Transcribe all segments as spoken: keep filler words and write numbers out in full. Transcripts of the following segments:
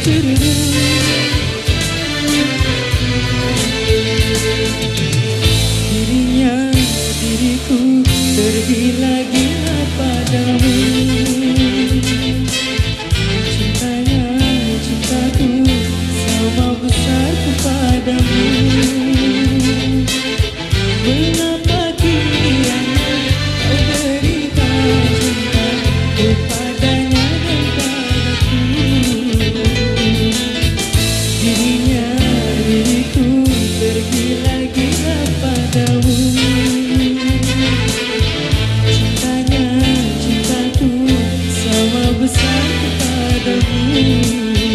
Dirinya diriku tergila-gila padamu. Cintanya cintaku sama besar kepadamu. Mengapa kiranya kau berikan cinta kepadanya dan padaku. Dirinya diriku tergila-gila padamu. Cintanya cintaku sama besar kepadamu.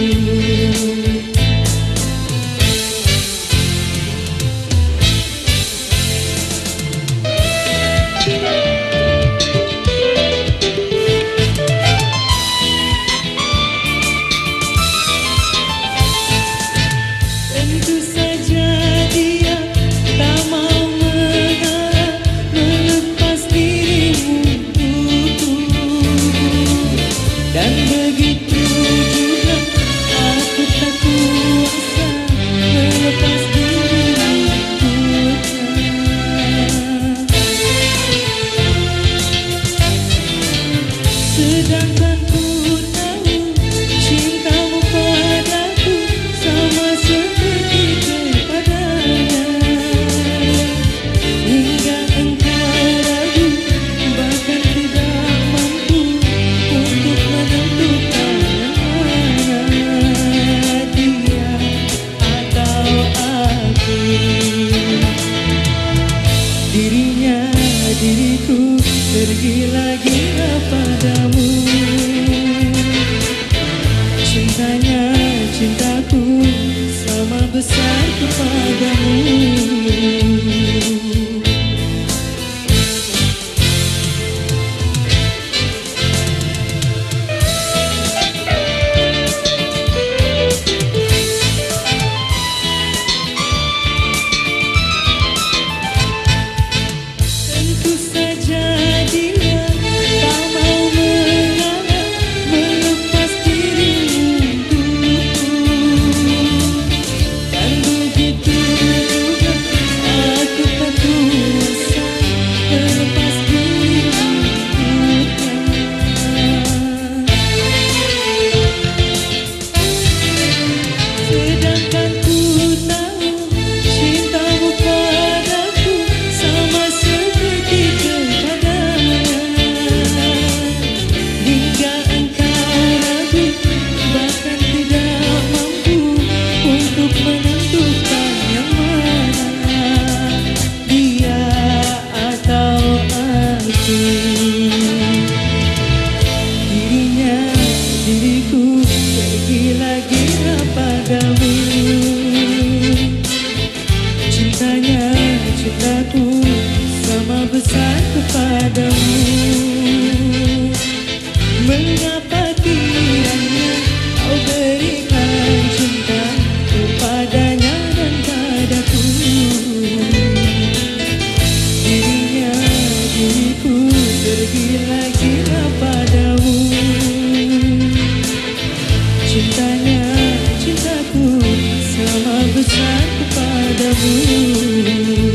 Tentu saja dia tak mau mengalah melepas dirimu untukku. Dan begitu juga aku tak kuasa melepas dirimu untuknya. Sedangkan ku tahu cintamu padaku sama seperti kepadanya. Hingga engkau ragu bahkan tidak mampu untuk menentukan yang mana, dia atau aku. Dirinya diriku tergila-gila padamu. Cintanya cintaku sama besar kepadamu. Tentu saja dia tak mau mengalah melepas dirimu untukku. Dan begitu juga aku tak kuasa melepas dirimu untuknya. Sedangkan ku tahu cintamu padaku sama seperti kepadanya. Hingga engkau ragu bahkan tidak mampu untuk menentukan yang mana, dia atau aku. Dirinya diriku tergila-gila padamu. Cintanya cintaku sama besar kepadamu. Mengapa kiranya kau berikan cinta kepadanya dan padaku. Dirinya diriku tergila-gila padamu. Cintanya cintaku sama besar kepadamu.